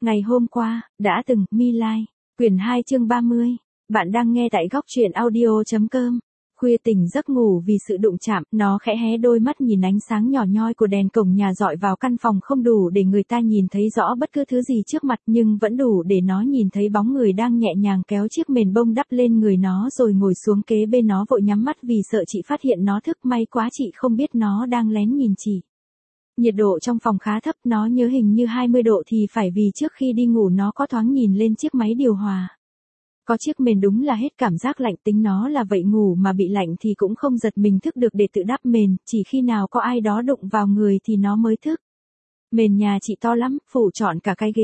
Ngày hôm qua, đã từng, My Lai, quyển 2 chương 30. Bạn đang nghe tại góc truyện audio.com. Khuya tỉnh giấc ngủ vì sự đụng chạm, nó khẽ hé đôi mắt nhìn ánh sáng nhỏ nhoi của đèn cổng nhà dọi vào căn phòng không đủ để người ta nhìn thấy rõ bất cứ thứ gì trước mặt nhưng vẫn đủ để nó nhìn thấy bóng người đang nhẹ nhàng kéo chiếc mền bông đắp lên người nó rồi ngồi xuống kế bên nó vội nhắm mắt vì sợ chị phát hiện nó thức, may quá chị không biết nó đang lén nhìn chị. Nhiệt độ trong phòng khá thấp, nó nhớ hình như 20 độ thì phải vì trước khi đi ngủ nó có thoáng nhìn lên chiếc máy điều hòa. Có chiếc mền đúng là hết cảm giác lạnh, tính nó là vậy ngủ mà bị lạnh thì cũng không giật mình thức được để tự đắp mền, chỉ khi nào có ai đó đụng vào người thì nó mới thức. Mền nhà chị to lắm, phủ trọn cả cái ghế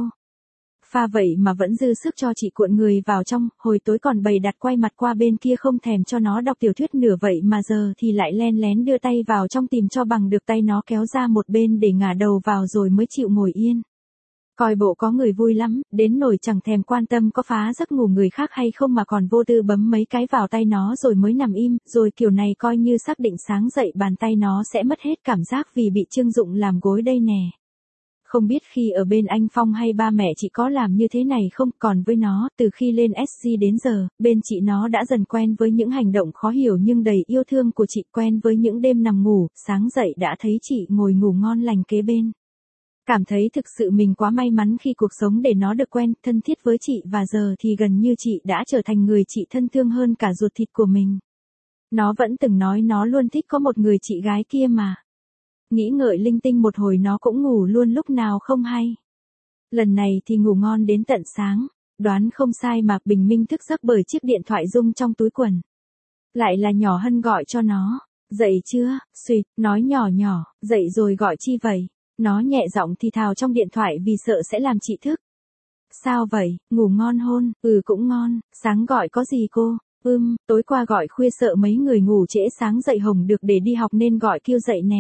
sofa vậy mà vẫn dư sức cho chị cuộn người vào trong, hồi tối còn bày đặt quay mặt qua bên kia không thèm cho nó đọc tiểu thuyết nửa vậy mà giờ thì lại len lén đưa tay vào trong tìm cho bằng được tay nó kéo ra một bên để ngả đầu vào rồi mới chịu ngồi yên. Coi bộ có người vui lắm, đến nỗi chẳng thèm quan tâm có phá giấc ngủ người khác hay không mà còn vô tư bấm mấy cái vào tay nó rồi mới nằm im, rồi kiểu này coi như xác định sáng dậy bàn tay nó sẽ mất hết cảm giác vì bị Trương Dụng làm gối đây nè. Không biết khi ở bên anh Phong hay ba mẹ chị có làm như thế này không, còn với nó, từ khi lên SC đến giờ, bên chị nó đã dần quen với những hành động khó hiểu nhưng đầy yêu thương của chị, quen với những đêm nằm ngủ, sáng dậy đã thấy chị ngồi ngủ ngon lành kế bên. Cảm thấy thực sự mình quá may mắn khi cuộc sống để nó được quen, thân thiết với chị và giờ thì gần như chị đã trở thành người chị thân thương hơn cả ruột thịt của mình. Nó vẫn từng nói nó luôn thích có một người chị gái kia mà. Nghĩ ngợi linh tinh một hồi nó cũng ngủ luôn lúc nào không hay. Lần này thì ngủ ngon đến tận sáng, đoán không sai mà bình minh thức giấc bởi chiếc điện thoại rung trong túi quần. Lại là nhỏ Hân gọi cho nó. Dậy chưa, suýt, nói nhỏ nhỏ, dậy rồi gọi chi vậy? Nó nhẹ giọng thì thào trong điện thoại vì sợ sẽ làm chị thức. Sao vậy, ngủ ngon hôn? Ừ cũng ngon, sáng gọi có gì cô? Tối qua gọi khuya sợ mấy người ngủ trễ sáng dậy hồng được để đi học nên gọi kêu dậy nè.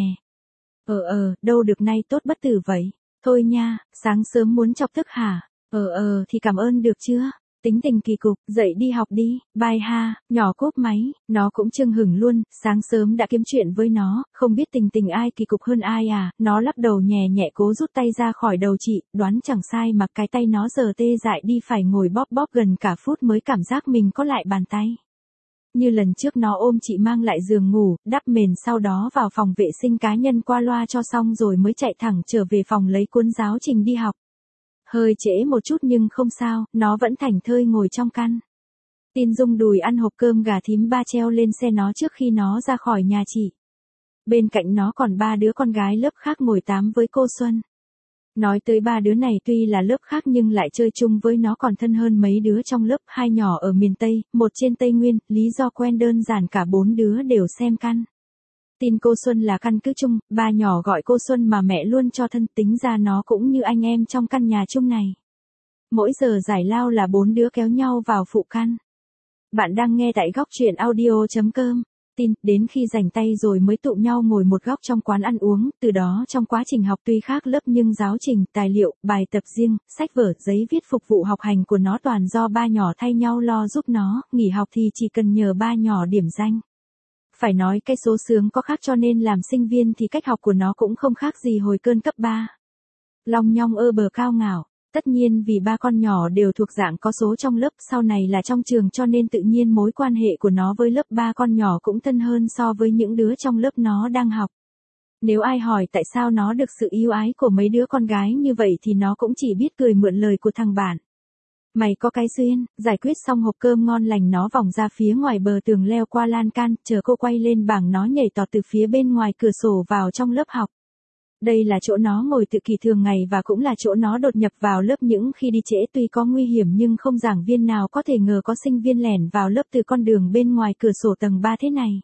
Đâu được nay tốt bất tử vậy. Thôi nha, sáng sớm muốn chọc tức hả? Thì cảm ơn được chưa? Tính tình kỳ cục, dậy đi học đi, bye ha, nhỏ cốp máy, nó cũng chưng hửng luôn, sáng sớm đã kiếm chuyện với nó, không biết tình ai kỳ cục hơn ai à, nó lắc đầu nhẹ nhẹ cố rút tay ra khỏi đầu chị, đoán chẳng sai mà cái tay nó giờ tê dại đi phải ngồi bóp gần cả phút mới cảm giác mình có lại bàn tay. Như lần trước nó ôm chị mang lại giường ngủ, đắp mền sau đó vào phòng vệ sinh cá nhân qua loa cho xong rồi mới chạy thẳng trở về phòng lấy cuốn giáo trình đi học. Hơi trễ một chút nhưng không sao, nó vẫn thảnh thơi ngồi trong căn. Tin rung đùi ăn hộp cơm gà thím ba treo lên xe nó trước khi nó ra khỏi nhà chị. Bên cạnh nó còn 3 đứa con gái lớp khác ngồi tám với cô Xuân. Nói tới 3 đứa này tuy là lớp khác nhưng lại chơi chung với nó còn thân hơn mấy đứa trong lớp, 2 nhỏ ở miền Tây, 1 trên Tây Nguyên, lý do quen đơn giản cả 4 đứa đều xem căn. Tin cô Xuân là căn cứ chung, 3 nhỏ gọi cô Xuân mà mẹ luôn cho thân, tính ra nó cũng như anh em trong căn nhà chung này. Mỗi giờ giải lao là 4 đứa kéo nhau vào phụ căn. Bạn đang nghe tại góc truyện audio.com. Tin, đến khi rảnh tay rồi mới tụ nhau ngồi một góc trong quán ăn uống, từ đó trong quá trình học tuy khác lớp nhưng giáo trình, tài liệu, bài tập riêng, sách vở, giấy viết phục vụ học hành của nó toàn do 3 nhỏ thay nhau lo giúp nó, nghỉ học thì chỉ cần nhờ 3 nhỏ điểm danh. Phải nói cái số sướng có khác cho nên làm sinh viên thì cách học của nó cũng không khác gì hồi cơn cấp 3. Long nhong bờ cao ngạo, tất nhiên vì 3 con nhỏ đều thuộc dạng có số trong lớp sau này là trong trường cho nên tự nhiên mối quan hệ của nó với lớp 3 con nhỏ cũng thân hơn so với những đứa trong lớp nó đang học. Nếu ai hỏi tại sao nó được sự yêu ái của mấy đứa con gái như vậy thì nó cũng chỉ biết cười mượn lời của thằng bạn. Mày có cái duyên, giải quyết xong hộp cơm ngon lành nó vòng ra phía ngoài bờ tường leo qua lan can, chờ cô quay lên bảng nó nhảy tọt từ phía bên ngoài cửa sổ vào trong lớp học. Đây là chỗ nó ngồi tự kỷ thường ngày và cũng là chỗ nó đột nhập vào lớp những khi đi trễ tuy có nguy hiểm nhưng không giảng viên nào có thể ngờ có sinh viên lẻn vào lớp từ con đường bên ngoài cửa sổ tầng 3 thế này.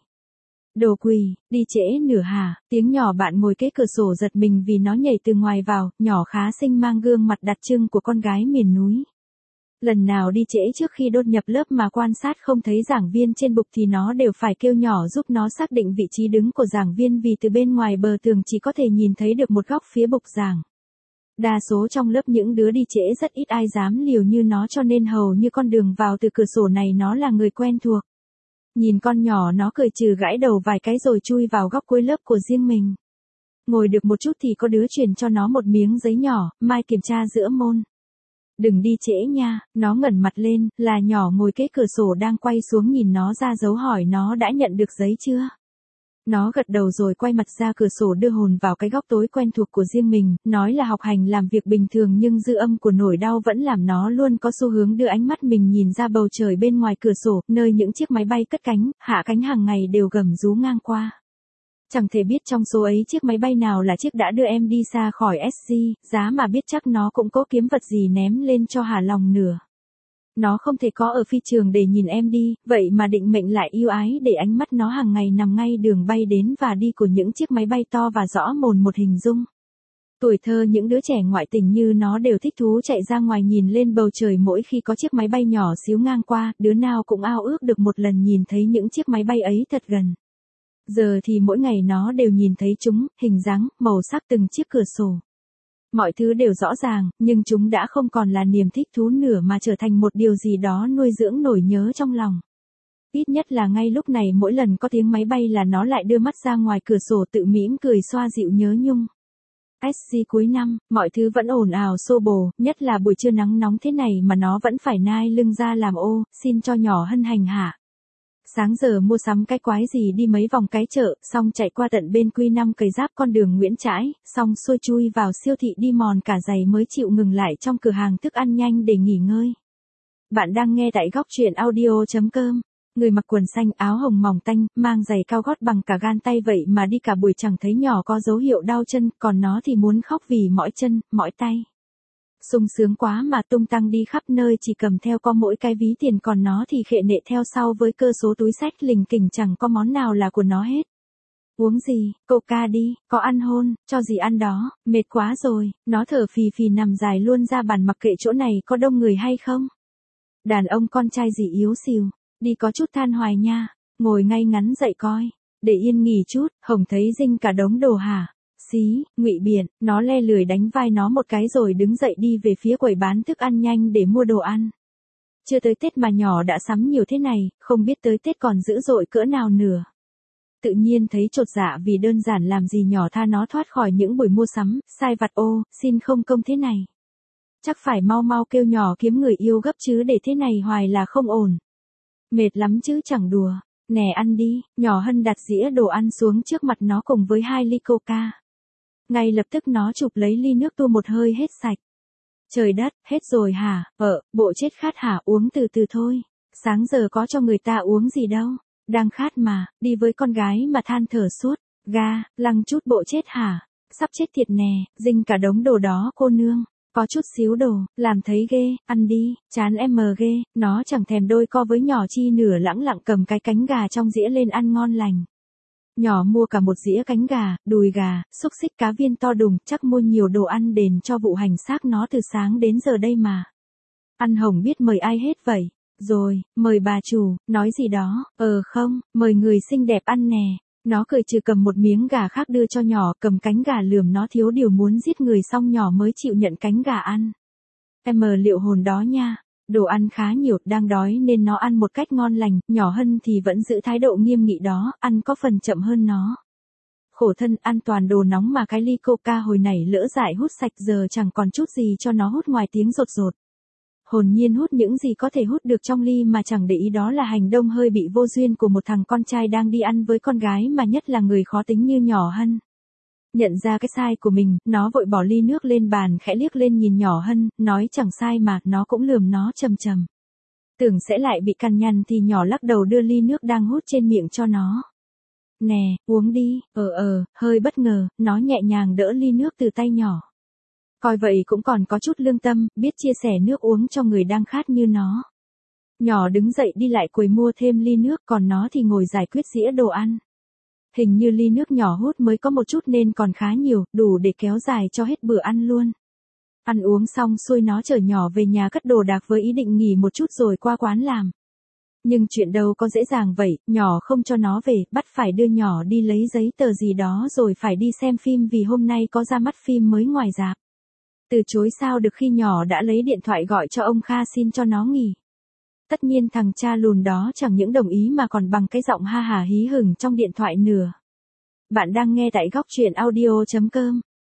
Đồ quỳ, đi trễ nửa hả, tiếng nhỏ bạn ngồi kế cửa sổ giật mình vì nó nhảy từ ngoài vào, nhỏ khá xinh mang gương mặt đặc trưng của con gái miền núi. Lần nào đi trễ trước khi đột nhập lớp mà quan sát không thấy giảng viên trên bục thì nó đều phải kêu nhỏ giúp nó xác định vị trí đứng của giảng viên vì từ bên ngoài bờ tường chỉ có thể nhìn thấy được một góc phía bục giảng. Đa số trong lớp những đứa đi trễ rất ít ai dám liều như nó cho nên hầu như con đường vào từ cửa sổ này nó là người quen thuộc. Nhìn con nhỏ nó cười trừ gãi đầu vài cái rồi chui vào góc cuối lớp của riêng mình. Ngồi được một chút thì có đứa truyền cho nó một miếng giấy nhỏ, mai kiểm tra giữa môn. Đừng đi trễ nha, nó ngẩng mặt lên, là nhỏ ngồi kế cửa sổ đang quay xuống nhìn nó ra dấu hỏi nó đã nhận được giấy chưa. Nó gật đầu rồi quay mặt ra cửa sổ đưa hồn vào cái góc tối quen thuộc của riêng mình, nói là học hành làm việc bình thường nhưng dư âm của nỗi đau vẫn làm nó luôn có xu hướng đưa ánh mắt mình nhìn ra bầu trời bên ngoài cửa sổ, nơi những chiếc máy bay cất cánh, hạ cánh hàng ngày đều gầm rú ngang qua. Chẳng thể biết trong số ấy chiếc máy bay nào là chiếc đã đưa em đi xa khỏi SG, giá mà biết chắc nó cũng có kiếm vật gì ném lên cho hả lòng nửa. Nó không thể có ở phi trường để nhìn em đi, vậy mà định mệnh lại yêu ái để ánh mắt nó hàng ngày nằm ngay đường bay đến và đi của những chiếc máy bay to và rõ mồn một hình dung. Tuổi thơ những đứa trẻ ngoại tình như nó đều thích thú chạy ra ngoài nhìn lên bầu trời mỗi khi có chiếc máy bay nhỏ xíu ngang qua, đứa nào cũng ao ước được một lần nhìn thấy những chiếc máy bay ấy thật gần. Giờ thì mỗi ngày nó đều nhìn thấy chúng, hình dáng, màu sắc từng chiếc cửa sổ. Mọi thứ đều rõ ràng, nhưng chúng đã không còn là niềm thích thú nữa mà trở thành một điều gì đó nuôi dưỡng nỗi nhớ trong lòng. Ít nhất là ngay lúc này mỗi lần có tiếng máy bay là nó lại đưa mắt ra ngoài cửa sổ tự mỉm cười xoa dịu nhớ nhung. SG cuối năm, mọi thứ vẫn ồn ào xô bồ, nhất là buổi trưa nắng nóng thế này mà nó vẫn phải nai lưng ra làm ô, xin cho nhỏ Hân hành hạ. Sáng giờ mua sắm cái quái gì đi mấy vòng cái chợ, xong chạy qua tận bên Q5 cày giáp con đường Nguyễn Trãi, xong xuôi chui vào siêu thị đi mòn cả giày mới chịu ngừng lại trong cửa hàng thức ăn nhanh để nghỉ ngơi. Bạn đang nghe tại góc truyện audio.com. Người mặc quần xanh áo hồng mỏng tanh, mang giày cao gót bằng cả gan tay vậy mà đi cả buổi chẳng thấy nhỏ có dấu hiệu đau chân, còn nó thì muốn khóc vì mỏi chân, mỏi tay. Sung sướng quá mà tung tăng đi khắp nơi chỉ cầm theo có mỗi cái ví tiền còn nó thì khệ nệ theo sau với cơ số túi xách lình kình chẳng có món nào là của nó hết. Uống gì, coca đi, có ăn hôn, cho gì ăn đó, mệt quá rồi, nó thở phì phì nằm dài luôn ra bàn mặc kệ chỗ này có đông người hay không. Đàn ông con trai gì yếu xìu, đi có chút than hoài nha, ngồi ngay ngắn dậy coi, để yên nghỉ chút, Hồng thấy dinh cả đống đồ hả. Xí, Ngụy Biện, nó le lười đánh vai nó một cái rồi đứng dậy đi về phía quầy bán thức ăn nhanh để mua đồ ăn. Chưa tới Tết mà nhỏ đã sắm nhiều thế này, không biết tới Tết còn dữ dội cỡ nào nữa. Tự nhiên thấy chột dạ vì đơn giản làm gì nhỏ tha nó thoát khỏi những buổi mua sắm, sai vặt ô, xin không công thế này. Chắc phải mau mau kêu nhỏ kiếm người yêu gấp chứ để thế này hoài là không ổn. Mệt lắm chứ chẳng đùa, nè ăn đi, nhỏ Hân đặt dĩa đồ ăn xuống trước mặt nó cùng với 2 ly coca. Ngay lập tức nó chụp lấy ly nước tu một hơi hết sạch. Trời đất, hết rồi hả, bộ chết khát hả, uống từ từ thôi. Sáng giờ có cho người ta uống gì đâu, đang khát mà, đi với con gái mà than thở suốt, ga, lăng chút bộ chết hả, sắp chết thiệt nè, dinh cả đống đồ đó cô nương. Có chút xíu đồ, làm thấy ghê, ăn đi, chán em mờ ghê, nó chẳng thèm đôi co với nhỏ chi nửa lẳng lặng cầm cái cánh gà trong dĩa lên ăn ngon lành. Nhỏ mua cả một dĩa cánh gà, đùi gà, xúc xích cá viên to đùng, chắc mua nhiều đồ ăn đền cho vụ hành xác nó từ sáng đến giờ đây mà. Ăn Hồng biết mời ai hết vậy? Rồi, mời bà chủ, nói gì đó, không, mời người xinh đẹp ăn nè. Nó cười trừ cầm một miếng gà khác đưa cho nhỏ, cầm cánh gà lườm nó thiếu điều muốn giết người xong nhỏ mới chịu nhận cánh gà ăn. Em liệu hồn đó nha. Đồ ăn khá nhiều, đang đói nên nó ăn một cách ngon lành, nhỏ Hân thì vẫn giữ thái độ nghiêm nghị đó, ăn có phần chậm hơn nó. Khổ thân ăn toàn đồ nóng mà cái ly coca hồi nãy lỡ dại hút sạch giờ chẳng còn chút gì cho nó hút ngoài tiếng rột rột. Hồn nhiên hút những gì có thể hút được trong ly mà chẳng để ý đó là hành động hơi bị vô duyên của một thằng con trai đang đi ăn với con gái mà nhất là người khó tính như nhỏ Hân. Nhận ra cái sai của mình, nó vội bỏ ly nước lên bàn khẽ liếc lên nhìn nhỏ Hân, nói chẳng sai mà, nó cũng lườm nó chầm chầm. Tưởng sẽ lại bị cằn nhằn thì nhỏ lắc đầu đưa ly nước đang hút trên miệng cho nó. Nè, uống đi, hơi bất ngờ, nó nhẹ nhàng đỡ ly nước từ tay nhỏ. Coi vậy cũng còn có chút lương tâm, biết chia sẻ nước uống cho người đang khát như nó. Nhỏ đứng dậy đi lại quầy mua thêm ly nước, còn nó thì ngồi giải quyết dĩa đồ ăn. Hình như ly nước nhỏ hút mới có một chút nên còn khá nhiều, đủ để kéo dài cho hết bữa ăn luôn. Ăn uống xong xuôi nó chở nhỏ về nhà cất đồ đạc với ý định nghỉ một chút rồi qua quán làm. Nhưng chuyện đâu có dễ dàng vậy, nhỏ không cho nó về, bắt phải đưa nhỏ đi lấy giấy tờ gì đó rồi phải đi xem phim vì hôm nay có ra mắt phim mới ngoài rạp. Từ chối sao được khi nhỏ đã lấy điện thoại gọi cho ông Kha xin cho nó nghỉ. Tất nhiên thằng cha lùn đó chẳng những đồng ý mà còn bằng cái giọng ha hả hí hửng trong điện thoại nữa. Bạn đang nghe tại góc truyện audio.com.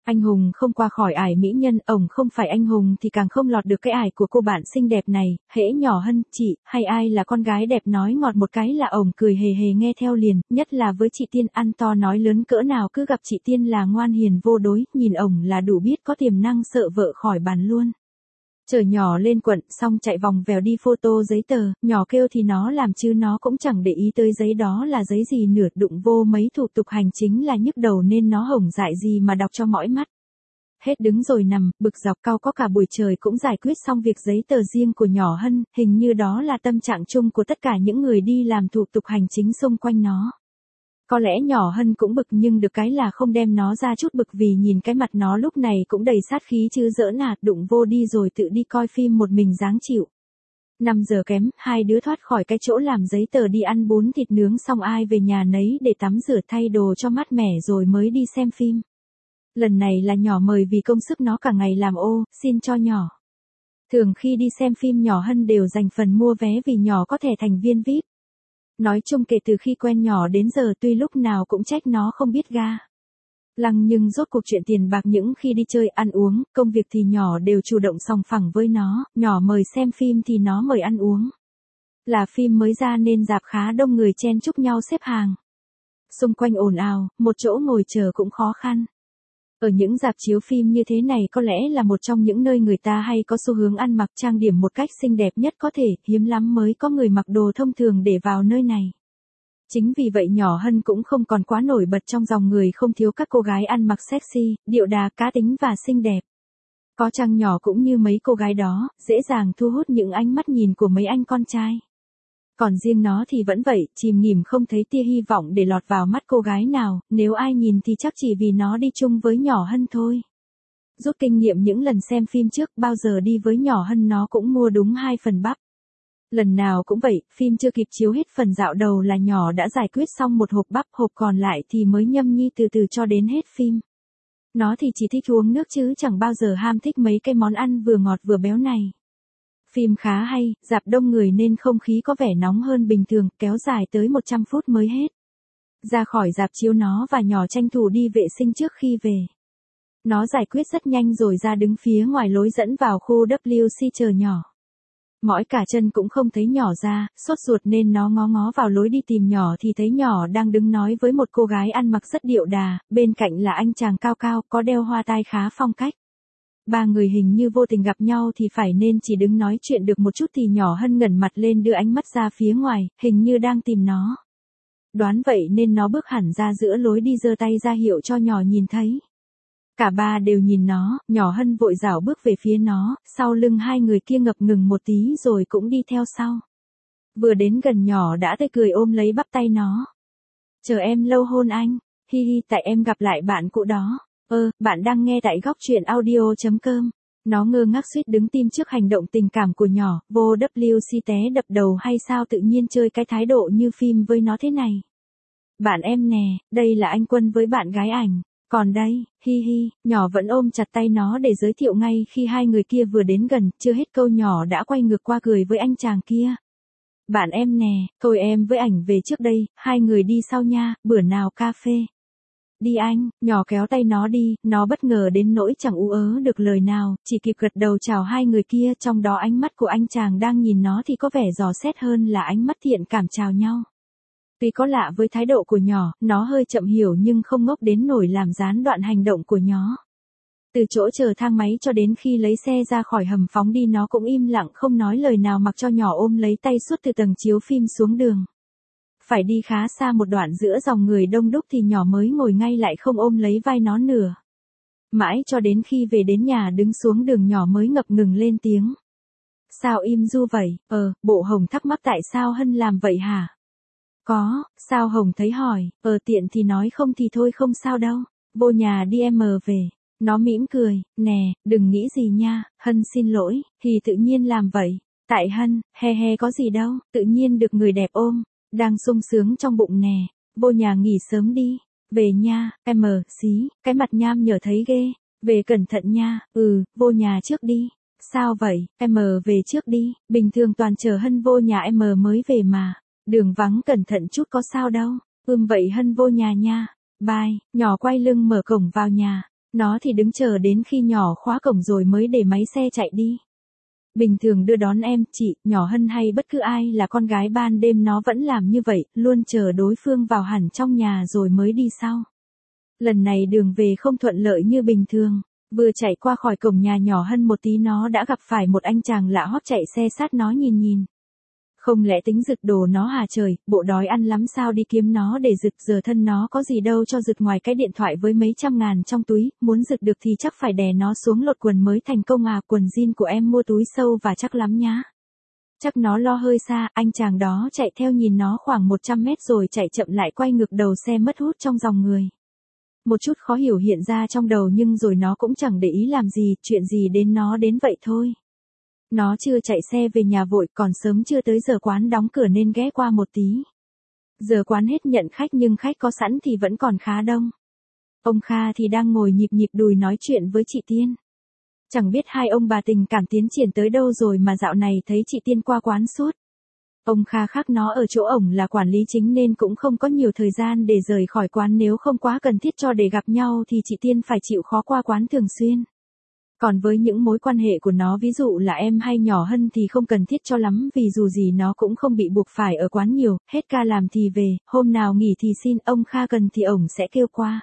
Anh hùng không qua khỏi ải mỹ nhân, ổng không phải anh hùng thì càng không lọt được cái ải của cô bạn xinh đẹp này, hễ nhỏ Hân, chị, hay ai là con gái đẹp nói ngọt một cái là ổng cười hề hề nghe theo liền, nhất là với chị Tiên ăn to nói lớn cỡ nào cứ gặp chị Tiên là ngoan hiền vô đối, nhìn ổng là đủ biết có tiềm năng sợ vợ khỏi bàn luôn. Chở nhỏ lên quận xong chạy vòng vèo đi photo giấy tờ, nhỏ kêu thì nó làm chứ nó cũng chẳng để ý tới giấy đó là giấy gì nửa, đụng vô mấy thủ tục hành chính là nhức đầu nên nó hổng dại gì mà đọc cho mỏi mắt. Hết đứng rồi nằm, bực dọc cau có cả buổi trời cũng giải quyết xong việc giấy tờ riêng của nhỏ Hân, hình như đó là tâm trạng chung của tất cả những người đi làm thủ tục hành chính xung quanh nó. Có lẽ nhỏ Hân cũng bực nhưng được cái là không đem nó ra chút bực vì nhìn cái mặt nó lúc này cũng đầy sát khí chứ giỡn à, đụng vô đi rồi tự đi coi phim một mình dáng chịu. 5 giờ kém, hai đứa thoát khỏi cái chỗ làm giấy tờ đi ăn bún thịt nướng xong ai về nhà nấy để tắm rửa thay đồ cho mát mẻ rồi mới đi xem phim. Lần này là nhỏ mời vì công sức nó cả ngày làm ô, xin cho nhỏ. Thường khi đi xem phim nhỏ Hân đều dành phần mua vé vì nhỏ có thẻ thành viên VIP. Nói chung kể từ khi quen nhỏ đến giờ tuy lúc nào cũng trách nó không biết ga lăng nhưng rốt cuộc chuyện tiền bạc những khi đi chơi ăn uống, công việc thì nhỏ đều chủ động sòng phẳng với nó, nhỏ mời xem phim thì nó mời ăn uống. Là phim mới ra nên rạp khá đông người chen chúc nhau xếp hàng. Xung quanh ồn ào, một chỗ ngồi chờ cũng khó khăn. Ở những rạp chiếu phim như thế này có lẽ là một trong những nơi người ta hay có xu hướng ăn mặc trang điểm một cách xinh đẹp nhất có thể, hiếm lắm mới có người mặc đồ thông thường để vào nơi này. Chính vì vậy nhỏ Hân cũng không còn quá nổi bật trong dòng người không thiếu các cô gái ăn mặc sexy, điệu đà cá tính và xinh đẹp. Có chăng nhỏ cũng như mấy cô gái đó, dễ dàng thu hút những ánh mắt nhìn của mấy anh con trai. Còn riêng nó thì vẫn vậy, chìm nghỉm không thấy tia hy vọng để lọt vào mắt cô gái nào, nếu ai nhìn thì chắc chỉ vì nó đi chung với nhỏ Hân thôi. Rút kinh nghiệm những lần xem phim trước, bao giờ đi với nhỏ Hân nó cũng mua đúng 2 phần bắp. Lần nào cũng vậy, phim chưa kịp chiếu hết phần dạo đầu là nhỏ đã giải quyết xong một hộp bắp, hộp còn lại thì mới nhâm nhi từ từ cho đến hết phim. Nó thì chỉ thích uống nước chứ chẳng bao giờ ham thích mấy cái món ăn vừa ngọt vừa béo này. Phim khá hay, rạp đông người nên không khí có vẻ nóng hơn bình thường, kéo dài tới 100 phút mới hết. Ra khỏi rạp chiếu nó và nhỏ tranh thủ đi vệ sinh trước khi về. Nó giải quyết rất nhanh rồi ra đứng phía ngoài lối dẫn vào khu WC chờ nhỏ. Mỏi cả chân cũng không thấy nhỏ ra, sốt ruột nên nó ngó ngó vào lối đi tìm nhỏ thì thấy nhỏ đang đứng nói với một cô gái ăn mặc rất điệu đà, bên cạnh là anh chàng cao cao có đeo hoa tai khá phong cách. Ba người hình như vô tình gặp nhau thì phải nên chỉ đứng nói chuyện được một chút thì nhỏ Hân ngẩng mặt lên đưa ánh mắt ra phía ngoài, hình như đang tìm nó. Đoán vậy nên nó bước hẳn ra giữa lối đi giơ tay ra hiệu cho nhỏ nhìn thấy. Cả ba đều nhìn nó, nhỏ Hân vội rảo bước về phía nó, sau lưng hai người kia ngập ngừng một tí rồi cũng đi theo sau. Vừa đến gần nhỏ đã tươi cười ôm lấy bắp tay nó. Chờ em lâu hôn anh, hi hi tại em gặp lại bạn cũ đó. Bạn đang nghe tại góc truyện audio.com. Nó ngơ ngác suýt đứng tim trước hành động tình cảm của nhỏ, vô WC té đập đầu hay sao tự nhiên chơi cái thái độ như phim với nó thế này. Bạn em nè, đây là anh Quân với bạn gái ảnh. Còn đây, hi hi, nhỏ vẫn ôm chặt tay nó để giới thiệu ngay khi hai người kia vừa đến gần, chưa hết câu nhỏ đã quay ngược qua cười với anh chàng kia. Bạn em nè, thôi em với ảnh về trước đây, hai người đi sau nha, bữa nào cà phê. Đi anh, nhỏ kéo tay nó đi, nó bất ngờ đến nỗi chẳng ú ớ được lời nào, chỉ kịp gật đầu chào hai người kia, trong đó ánh mắt của anh chàng đang nhìn nó thì có vẻ dò xét hơn là ánh mắt thiện cảm chào nhau. Tuy có lạ với thái độ của nhỏ, nó hơi chậm hiểu nhưng không ngốc đến nổi làm gián đoạn hành động của nó. Từ chỗ chờ thang máy cho đến khi lấy xe ra khỏi hầm phóng đi nó cũng im lặng không nói lời nào mặc cho nhỏ ôm lấy tay suốt từ tầng chiếu phim xuống đường. Phải đi khá xa một đoạn giữa dòng người đông đúc thì nhỏ mới ngồi ngay lại không ôm lấy vai nó nữa. Mãi cho đến khi về đến nhà đứng xuống đường nhỏ mới ngập ngừng lên tiếng. Sao im du vậy? Bộ Hồng thắc mắc tại sao Hân làm vậy hả? Có, sao Hồng thấy hỏi, tiện thì nói không thì thôi không sao đâu, vô nhà đi em về. Nó mỉm cười, nè, đừng nghĩ gì nha, Hân xin lỗi, thì tự nhiên làm vậy. Tại Hân, he he có gì đâu, tự nhiên được người đẹp ôm, đang sung sướng trong bụng nè, vô nhà nghỉ sớm đi, về nha, xí, cái mặt nham nhở thấy ghê, về cẩn thận nha, vô nhà trước đi. Sao vậy, về trước đi, bình thường toàn chờ Hân vô nhà mới về mà. Đường vắng cẩn thận chút có sao đâu. Vậy Hân vô nhà nha. Bye, nhỏ quay lưng mở cổng vào nhà. Nó thì đứng chờ đến khi nhỏ khóa cổng rồi mới để máy xe chạy đi. Bình thường đưa đón em, chị, nhỏ Hân hay bất cứ ai là con gái ban đêm nó vẫn làm như vậy, luôn chờ đối phương vào hẳn trong nhà rồi mới đi sau. Lần này đường về không thuận lợi như bình thường, vừa chạy qua khỏi cổng nhà nhỏ Hân một tí nó đã gặp phải một anh chàng lạ hót chạy xe sát nó nhìn. Không lẽ tính rực đồ nó hả trời, bộ đói ăn lắm sao đi kiếm nó để rực, giờ thân nó có gì đâu cho rực ngoài cái điện thoại với mấy trăm ngàn trong túi, muốn rực được thì chắc phải đè nó xuống lột quần mới thành công à, quần jean của em mua túi sâu và chắc lắm nhá. Chắc nó lo hơi xa, anh chàng đó chạy theo nhìn nó khoảng 100 mét rồi chạy chậm lại quay ngược đầu xe mất hút trong dòng người. Một chút khó hiểu hiện ra trong đầu nhưng rồi nó cũng chẳng để ý làm gì, chuyện gì đến nó đến vậy thôi. Nó chưa chạy xe về nhà vội, còn sớm chưa tới giờ quán đóng cửa nên ghé qua một tí. Giờ quán hết nhận khách nhưng khách có sẵn thì vẫn còn khá đông. Ông Kha thì đang ngồi nhịp đùi nói chuyện với chị Tiên. Chẳng biết hai ông bà tình cảm tiến triển tới đâu rồi mà dạo này thấy chị Tiên qua quán suốt. Ông Kha khác nó ở chỗ ổng là quản lý chính nên cũng không có nhiều thời gian để rời khỏi quán, nếu không quá cần thiết cho để gặp nhau thì chị Tiên phải chịu khó qua quán thường xuyên. Còn với những mối quan hệ của nó ví dụ là em hay nhỏ Hân thì không cần thiết cho lắm vì dù gì nó cũng không bị buộc phải ở quán nhiều, hết ca làm thì về, hôm nào nghỉ thì xin, ông Kha cần thì ổng sẽ kêu qua.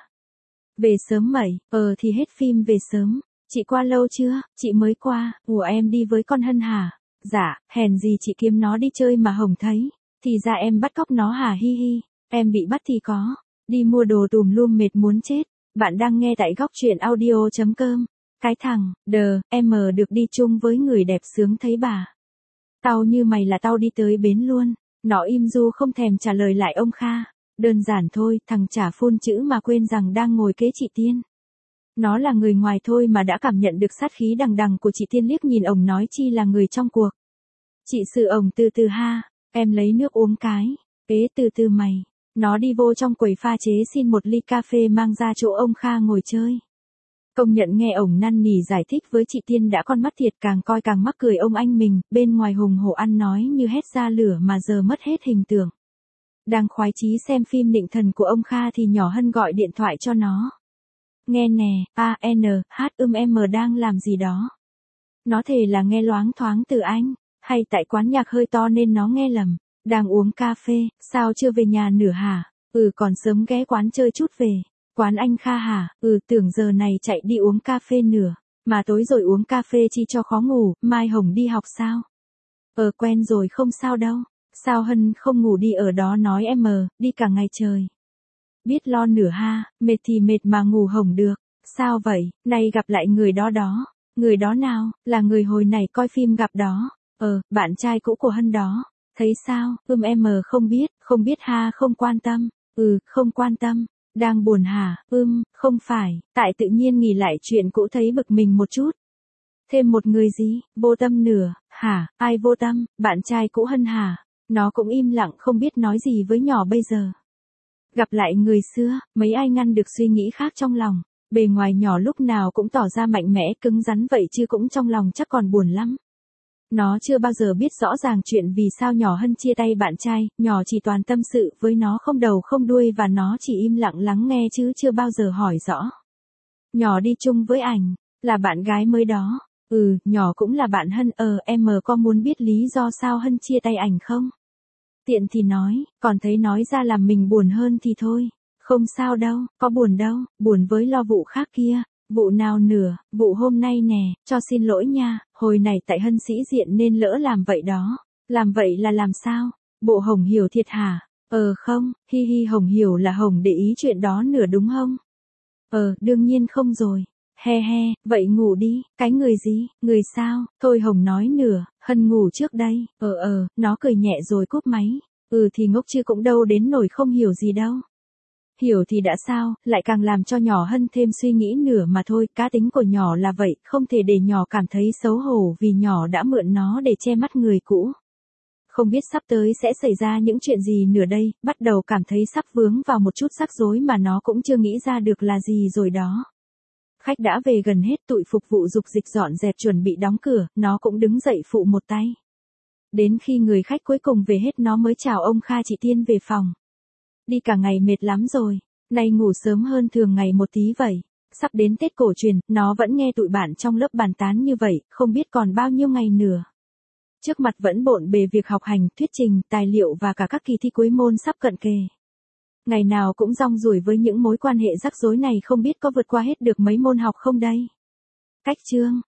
Về sớm mẩy, thì hết phim về sớm, chị qua lâu chưa, chị mới qua, ủa em đi với con Hân hả? Dạ, hèn gì chị kiếm nó đi chơi mà Hồng thấy, thì ra em bắt cóc nó hả, hi hi, em bị bắt thì có, đi mua đồ tùm lum mệt muốn chết, bạn đang nghe tại góc truyện audio.com. Cái thằng, em được đi chung với người đẹp sướng thấy bà. Tao như mày là tao đi tới bến luôn. Nó im ru không thèm trả lời lại ông Kha. Đơn giản thôi, thằng chả phun chữ mà quên rằng đang ngồi kế chị Tiên. Nó là người ngoài thôi mà đã cảm nhận được sát khí đằng đằng của chị Tiên, liếc nhìn ổng nói chi là người trong cuộc. Chị sự ổng từ từ ha, em lấy nước uống cái. Ế từ từ mày. Nó đi vô trong quầy pha chế xin một ly cà phê mang ra chỗ ông Kha ngồi chơi. Công nhận nghe ổng năn nỉ giải thích với chị Tiên đã con mắt thiệt, càng coi càng mắc cười ông anh mình, bên ngoài hùng hổ ăn nói như hét ra lửa mà giờ mất hết hình tượng. Đang khoái chí xem phim nịnh thần của ông Kha thì nhỏ Hân gọi điện thoại cho nó. Nghe nè, em đang làm gì đó. Nó thề là nghe loáng thoáng từ anh, hay tại quán nhạc hơi to nên nó nghe lầm. Đang uống cà phê, sao chưa về nhà nửa hả? Còn sớm ghé quán chơi chút về. Quán anh Kha hả? Tưởng giờ này chạy đi uống cà phê nửa. Mà tối rồi uống cà phê chi cho khó ngủ, mai Hồng đi học sao? Quen rồi không sao đâu. Sao Hân không ngủ đi ở đó nói em đi cả ngày trời. Biết lo nửa ha, mệt thì mệt mà ngủ Hồng được. Sao vậy, nay gặp lại người đó đó. Người đó nào, là người hồi này coi phim gặp đó. Bạn trai cũ của Hân đó. Thấy sao, em không biết ha, không quan tâm. Không quan tâm. Đang buồn hả? Không phải, tại tự nhiên nghĩ lại chuyện cũ thấy bực mình một chút. Thêm một người gì, vô tâm nửa, hả, ai vô tâm, bạn trai cũ Hân hả? Nó cũng im lặng không biết nói gì với nhỏ bây giờ. Gặp lại người xưa, mấy ai ngăn được suy nghĩ khác trong lòng. Bề ngoài nhỏ lúc nào cũng tỏ ra mạnh mẽ cứng rắn vậy chứ cũng trong lòng chắc còn buồn lắm. Nó chưa bao giờ biết rõ ràng chuyện vì sao nhỏ Hân chia tay bạn trai, nhỏ chỉ toàn tâm sự với nó không đầu không đuôi và nó chỉ im lặng lắng nghe chứ chưa bao giờ hỏi rõ. Nhỏ đi chung với ảnh, là bạn gái mới đó. Nhỏ cũng là bạn Hân, em có muốn biết lý do sao Hân chia tay ảnh không? Tiện thì nói, còn thấy nói ra làm mình buồn hơn thì thôi. Không sao đâu, có buồn đâu, buồn với lo vụ khác kia. Vụ nào nửa, vụ hôm nay nè, cho xin lỗi nha, hồi này tại Hân sĩ diện nên lỡ làm vậy đó. Làm vậy là làm sao? Bộ Hồng hiểu thiệt hả? Không, hi hi, Hồng hiểu là Hồng để ý chuyện đó nửa đúng không? Đương nhiên không rồi. He he, vậy ngủ đi, cái người gì, người sao, thôi Hồng nói nửa, Hân ngủ trước đây. Nó cười nhẹ rồi cúp máy. Thì ngốc chứ cũng đâu đến nổi không hiểu gì đâu. Hiểu thì đã sao, lại càng làm cho nhỏ Hân thêm suy nghĩ nửa mà thôi, cá tính của nhỏ là vậy, không thể để nhỏ cảm thấy xấu hổ vì nhỏ đã mượn nó để che mắt người cũ. Không biết sắp tới sẽ xảy ra những chuyện gì nữa đây, bắt đầu cảm thấy sắp vướng vào một chút rắc rối mà nó cũng chưa nghĩ ra được là gì rồi đó. Khách đã về gần hết, tụi phục vụ dục dịch dọn dẹp chuẩn bị đóng cửa, nó cũng đứng dậy phụ một tay. Đến khi người khách cuối cùng về hết nó mới chào ông Kha chị Tiên về phòng. Đi cả ngày mệt lắm rồi, nay ngủ sớm hơn thường ngày một tí vậy. Sắp đến Tết cổ truyền, nó vẫn nghe tụi bạn trong lớp bàn tán như vậy, không biết còn bao nhiêu ngày nữa. Trước mặt vẫn bộn bề việc học hành, thuyết trình, tài liệu và cả các kỳ thi cuối môn sắp cận kề. Ngày nào cũng rong ruổi với những mối quan hệ rắc rối này, không biết có vượt qua hết được mấy môn học không đây. Cách chương